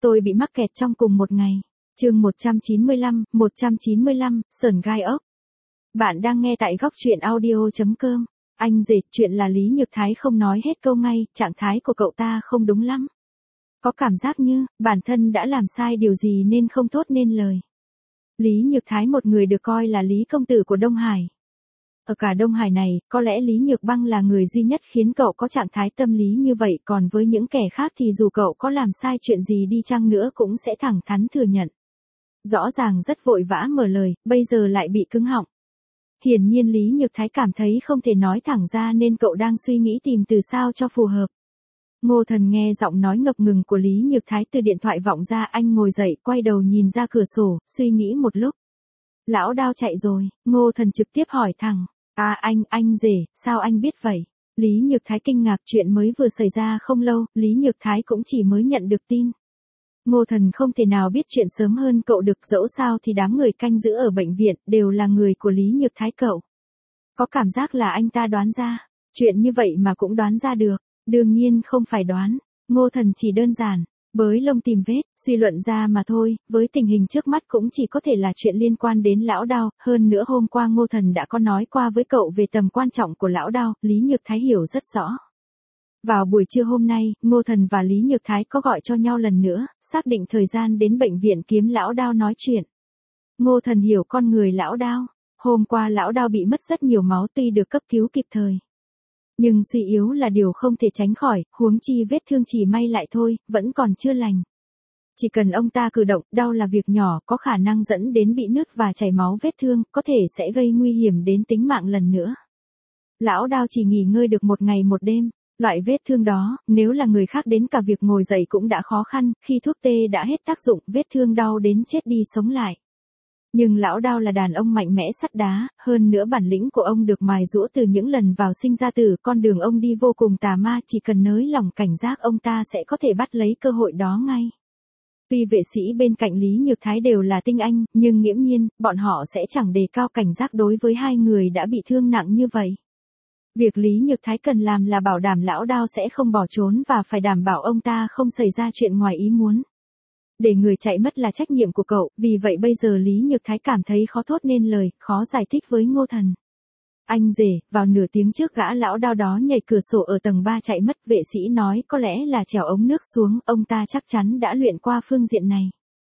Tôi bị mắc kẹt trong cùng một ngày. Chương 195, sởn gai ốc. Bạn đang nghe tại góc truyện audio.com. Anh rể, chuyện là Lý Nhược Thái không nói hết câu ngay, trạng thái của cậu ta không đúng lắm. Có cảm giác như, bản thân đã làm sai điều gì nên không thốt nên lời. Lý Nhược Thái một người được coi là Lý công tử của Đông Hải. Ở cả Đông Hải này, có lẽ Lý Nhược Băng là người duy nhất khiến cậu có trạng thái tâm lý như vậy, còn với những kẻ khác thì dù cậu có làm sai chuyện gì đi chăng nữa cũng sẽ thẳng thắn thừa nhận. Rõ ràng rất vội vã mở lời, bây giờ lại bị cứng họng. Hiển nhiên Lý Nhược Thái cảm thấy không thể nói thẳng ra nên cậu đang suy nghĩ tìm từ sao cho phù hợp. Ngô Thần nghe giọng nói ngập ngừng của Lý Nhược Thái từ điện thoại vọng ra, anh ngồi dậy, quay đầu nhìn ra cửa sổ, suy nghĩ một lúc. Lão Đao chạy rồi, Ngô Thần trực tiếp hỏi thẳng. À anh rể, sao anh biết vậy? Lý Nhược Thái kinh ngạc, chuyện mới vừa xảy ra không lâu, Lý Nhược Thái cũng chỉ mới nhận được tin. Ngô Thần không thể nào biết chuyện sớm hơn cậu được, dẫu sao thì đám người canh giữ ở bệnh viện đều là người của Lý Nhược Thái cậu. Có cảm giác là anh ta đoán ra, chuyện như vậy mà cũng đoán ra được, đương nhiên không phải đoán, Ngô Thần chỉ đơn giản bới lông tìm vết, suy luận ra mà thôi, với tình hình trước mắt cũng chỉ có thể là chuyện liên quan đến Lão Đao, hơn nữa hôm qua Ngô Thần đã có nói qua với cậu về tầm quan trọng của Lão Đao, Lý Nhược Thái hiểu rất rõ. Vào buổi trưa hôm nay, Ngô Thần và Lý Nhược Thái có gọi cho nhau lần nữa, xác định thời gian đến bệnh viện kiếm Lão Đao nói chuyện. Ngô Thần hiểu con người Lão Đao, hôm qua Lão Đao bị mất rất nhiều máu tuy được cấp cứu kịp thời. Nhưng suy yếu là điều không thể tránh khỏi, huống chi vết thương chỉ may lại thôi, vẫn còn chưa lành. Chỉ cần ông ta cử động, đau là việc nhỏ, có khả năng dẫn đến bị nứt và chảy máu vết thương, có thể sẽ gây nguy hiểm đến tính mạng lần nữa. Lão Đao chỉ nghỉ ngơi được một ngày một đêm, loại vết thương đó, nếu là người khác đến cả việc ngồi dậy cũng đã khó khăn, khi thuốc tê đã hết tác dụng, vết thương đau đến chết đi sống lại. Nhưng Lão Đao là đàn ông mạnh mẽ sắt đá, hơn nữa bản lĩnh của ông được mài giũa từ những lần vào sinh ra tử, con đường ông đi vô cùng tà ma, chỉ cần nới lỏng cảnh giác ông ta sẽ có thể bắt lấy cơ hội đó ngay. Tuy vệ sĩ bên cạnh Lý Nhược Thái đều là tinh anh, nhưng nghiễm nhiên, bọn họ sẽ chẳng đề cao cảnh giác đối với hai người đã bị thương nặng như vậy. Việc Lý Nhược Thái cần làm là bảo đảm Lão Đao sẽ không bỏ trốn và phải đảm bảo ông ta không xảy ra chuyện ngoài ý muốn. Để người chạy mất là trách nhiệm của cậu, vì vậy bây giờ Lý Nhược Thái cảm thấy khó thốt nên lời, khó giải thích với Ngô Thần. Anh rể, vào nửa tiếng trước gã Lão Đao đó nhảy cửa sổ ở tầng 3 chạy mất, vệ sĩ nói có lẽ là trèo ống nước xuống, ông ta chắc chắn đã luyện qua phương diện này.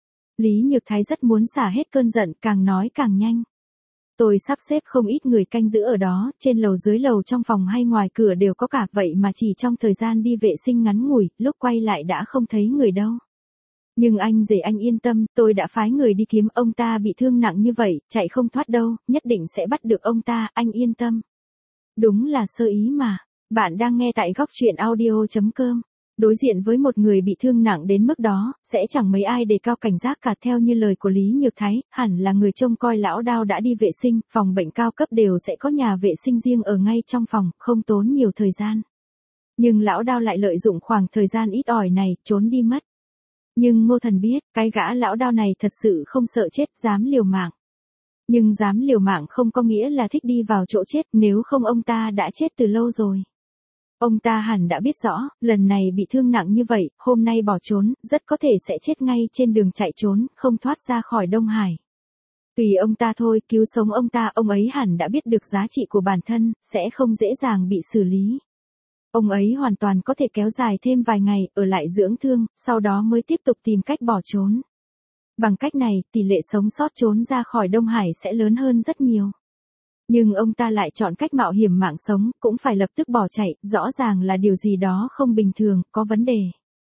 Lý Nhược Thái rất muốn xả hết cơn giận, càng nói càng nhanh. Tôi sắp xếp không ít người canh giữ ở đó, trên lầu dưới lầu trong phòng hay ngoài cửa đều có cả, vậy mà chỉ trong thời gian đi vệ sinh ngắn ngủi, lúc quay lại đã không thấy người đâu. Nhưng anh rể anh yên tâm, tôi đã phái người đi kiếm, ông ta bị thương nặng như vậy, chạy không thoát đâu, nhất định sẽ bắt được ông ta, anh yên tâm. Đúng là sơ ý mà. Bạn đang nghe tại góc truyện audio.com. Đối diện với một người bị thương nặng đến mức đó, sẽ chẳng mấy ai đề cao cảnh giác cả. Theo như lời của Lý Nhược Thái, hẳn là người trông coi Lão Đao đã đi vệ sinh, phòng bệnh cao cấp đều sẽ có nhà vệ sinh riêng ở ngay trong phòng, không tốn nhiều thời gian. Nhưng Lão Đao lại lợi dụng khoảng thời gian ít ỏi này, trốn đi mất. Nhưng Ngô Thần biết, cái gã Lão Đao này thật sự không sợ chết, dám liều mạng. Nhưng dám liều mạng không có nghĩa là thích đi vào chỗ chết, nếu không ông ta đã chết từ lâu rồi. Ông ta hẳn đã biết rõ, lần này bị thương nặng như vậy, hôm nay bỏ trốn, rất có thể sẽ chết ngay trên đường chạy trốn, không thoát ra khỏi Đông Hải. Tùy ông ta thôi, cứu sống ông ta, ông ấy hẳn đã biết được giá trị của bản thân, sẽ không dễ dàng bị xử lý. Ông ấy hoàn toàn có thể kéo dài thêm vài ngày, ở lại dưỡng thương, sau đó mới tiếp tục tìm cách bỏ trốn. Bằng cách này, tỷ lệ sống sót trốn ra khỏi Đông Hải sẽ lớn hơn rất nhiều. Nhưng ông ta lại chọn cách mạo hiểm mạng sống, cũng phải lập tức bỏ chạy, rõ ràng là điều gì đó không bình thường, có vấn đề.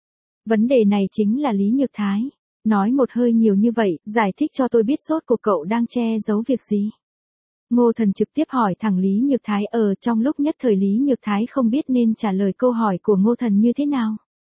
Vấn đề này chính là Lý Nhược Thái. Nói một hơi nhiều như vậy, giải thích cho tôi biết rốt cuộc cậu đang che giấu việc gì. Ngô Thần trực tiếp hỏi thẳng Lý Nhược Thái, trong lúc nhất thời Lý Nhược Thái không biết nên trả lời câu hỏi của Ngô Thần như thế nào.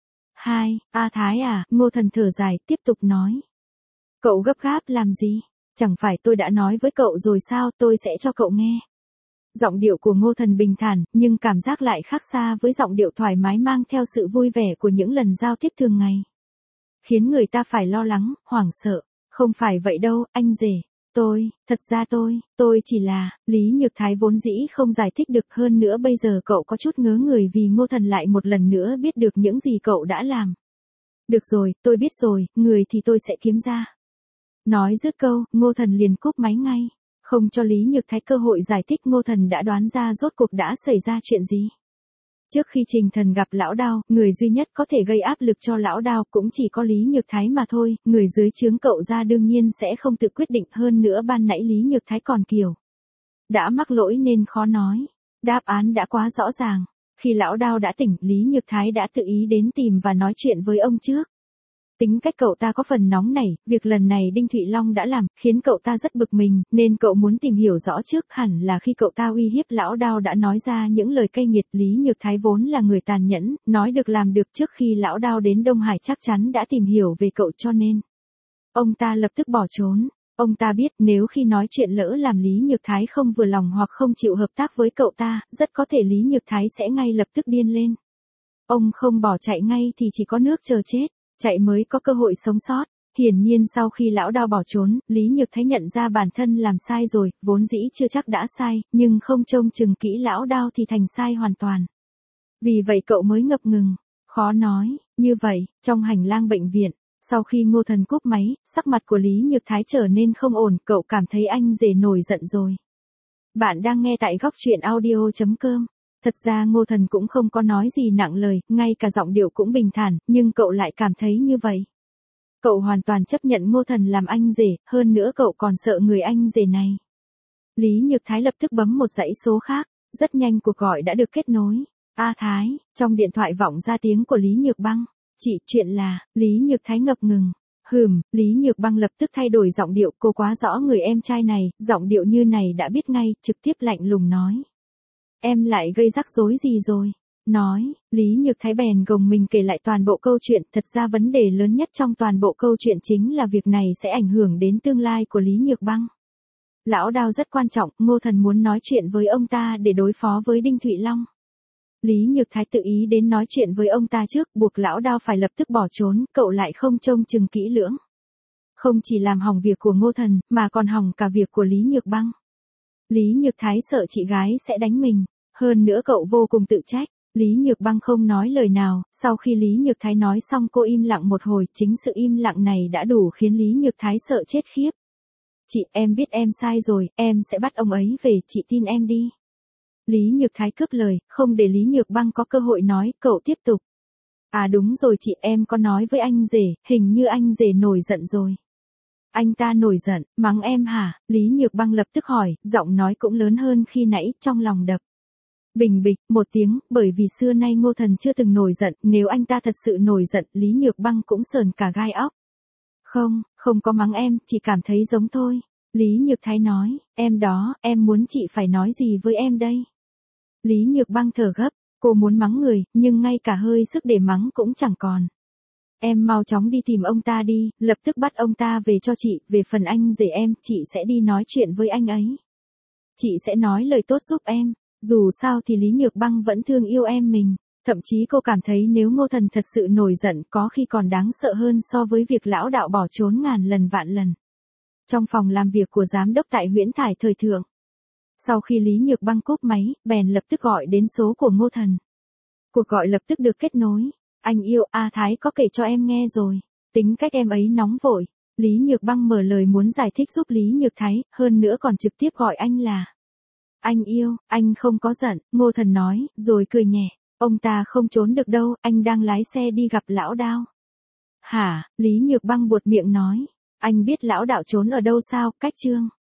Thái à, Ngô Thần thở dài, tiếp tục nói. Cậu gấp gáp làm gì? Chẳng phải tôi đã nói với cậu rồi sao, tôi sẽ cho cậu nghe. Giọng điệu của Ngô Thần bình thản, nhưng cảm giác lại khác xa với giọng điệu thoải mái mang theo sự vui vẻ của những lần giao tiếp thường ngày. Khiến người ta phải lo lắng, hoảng sợ. Không phải vậy đâu, anh rể. Thật ra tôi chỉ là, Lý Nhược Thái vốn dĩ không giải thích được, hơn nữa bây giờ cậu có chút ngớ người vì Ngô Thần lại một lần nữa biết được những gì cậu đã làm. Được rồi, tôi biết rồi, người thì tôi sẽ kiếm ra. Nói dứt câu, Ngô Thần liền cúp máy ngay. Không cho Lý Nhược Thái cơ hội giải thích, Ngô Thần đã đoán ra rốt cuộc đã xảy ra chuyện gì. Trước khi Trình Thần gặp Lão Đao, người duy nhất có thể gây áp lực cho Lão Đao cũng chỉ có Lý Nhược Thái mà thôi, người dưới trướng cậu ra đương nhiên sẽ không tự quyết định, hơn nữa ban nãy Lý Nhược Thái còn kiểu đã mắc lỗi nên khó nói. Đáp án đã quá rõ ràng. Khi Lão Đao đã tỉnh, Lý Nhược Thái đã tự ý đến tìm và nói chuyện với ông trước. Tính cách cậu ta có phần nóng nảy, việc lần này Đinh Thụy Long đã làm, khiến cậu ta rất bực mình, nên cậu muốn tìm hiểu rõ trước. Hẳn là khi cậu ta uy hiếp Lão Đao đã nói ra những lời cay nghiệt. Lý Nhược Thái vốn là người tàn nhẫn, nói được làm được, trước khi Lão Đao đến Đông Hải chắc chắn đã tìm hiểu về cậu cho nên ông ta lập tức bỏ trốn. Ông ta biết nếu khi nói chuyện lỡ làm Lý Nhược Thái không vừa lòng hoặc không chịu hợp tác với cậu ta, rất có thể Lý Nhược Thái sẽ ngay lập tức điên lên. Ông không bỏ chạy ngay thì chỉ có nước chờ chết. Chạy mới có cơ hội sống sót. Hiển nhiên sau khi Lão Đao bỏ trốn, Lý Nhược Thái nhận ra bản thân làm sai rồi, vốn dĩ chưa chắc đã sai, nhưng không trông chừng kỹ Lão Đao thì thành sai hoàn toàn. Vì vậy cậu mới ngập ngừng, khó nói. Như vậy, trong hành lang bệnh viện, sau khi Ngô Thần cúp máy, sắc mặt của Lý Nhược Thái trở nên không ổn, cậu cảm thấy anh rể nổi giận rồi. Bạn đang nghe tại góc truyện audio.com. Thật ra Ngô Thần cũng không có nói gì nặng lời, ngay cả giọng điệu cũng bình thản, nhưng cậu lại cảm thấy như vậy. Cậu hoàn toàn chấp nhận Ngô Thần làm anh rể, hơn nữa cậu còn sợ người anh rể này. Lý Nhược Thái lập tức bấm một dãy số khác, rất nhanh cuộc gọi đã được kết nối. A Thái, trong điện thoại vọng ra tiếng của Lý Nhược Băng. Chị, chuyện là, Lý Nhược Thái ngập ngừng. Lý Nhược Băng lập tức thay đổi giọng điệu, cô quá rõ người em trai này, giọng điệu như này đã biết ngay, trực tiếp lạnh lùng nói. Em lại gây rắc rối gì rồi? Nói, Lý Nhược Thái bèn gồng mình kể lại toàn bộ câu chuyện, thật ra vấn đề lớn nhất trong toàn bộ câu chuyện chính là việc này sẽ ảnh hưởng đến tương lai của Lý Nhược Băng. Lão Đao rất quan trọng, Ngô Thần muốn nói chuyện với ông ta để đối phó với Đinh Thụy Long. Lý Nhược Thái tự ý đến nói chuyện với ông ta trước, buộc Lão Đao phải lập tức bỏ trốn, cậu lại không trông chừng kỹ lưỡng. Không chỉ làm hỏng việc của Ngô Thần, mà còn hỏng cả việc của Lý Nhược Băng. Lý Nhược Thái sợ chị gái sẽ đánh mình, hơn nữa cậu vô cùng tự trách. Lý Nhược Băng không nói lời nào, sau khi Lý Nhược Thái nói xong cô im lặng một hồi, chính sự im lặng này đã đủ khiến Lý Nhược Thái sợ chết khiếp. Chị, em biết em sai rồi, em sẽ bắt ông ấy về, chị tin em đi. Lý Nhược Thái cướp lời, không để Lý Nhược Băng có cơ hội nói, cậu tiếp tục. À đúng rồi chị, em có nói với anh rể, hình như anh rể nổi giận rồi. Anh ta nổi giận, mắng em hả? Lý Nhược Băng lập tức hỏi, giọng nói cũng lớn hơn khi nãy, trong lòng đập. Bình bịch, một tiếng, bởi vì xưa nay Ngô Thần chưa từng nổi giận, nếu anh ta thật sự nổi giận, Lý Nhược Băng cũng sờn cả gai óc. Không có mắng em, chỉ cảm thấy giống thôi. Lý Nhược Thái nói, em đó, em muốn chị phải nói gì với em đây? Lý Nhược Băng thở gấp, cô muốn mắng người, nhưng ngay cả hơi sức để mắng cũng chẳng còn. Em mau chóng đi tìm ông ta đi, lập tức bắt ông ta về cho chị, về phần anh rể em, chị sẽ đi nói chuyện với anh ấy. Chị sẽ nói lời tốt giúp em, dù sao thì Lý Nhược Băng vẫn thương yêu em mình, thậm chí cô cảm thấy nếu Ngô Thần thật sự nổi giận có khi còn đáng sợ hơn so với việc Lão Đạo bỏ trốn ngàn lần vạn lần. Trong phòng làm việc của giám đốc tại Huyễn Thải thời thượng. Sau khi Lý Nhược Băng cúp máy, bèn lập tức gọi đến số của Ngô Thần. Cuộc gọi lập tức được kết nối. Anh yêu, A Thái có kể cho em nghe rồi. Tính cách em ấy nóng vội. Lý Nhược Băng mở lời muốn giải thích giúp Lý Nhược Thái, hơn nữa còn trực tiếp gọi anh là. Anh yêu, anh không có giận, Ngô Thần nói, rồi cười nhẹ. Ông ta không trốn được đâu, anh đang lái xe đi gặp Lão Đao. Hả? Lý Nhược Băng buột miệng nói. Anh biết Lão Đạo trốn ở đâu sao, cách Trương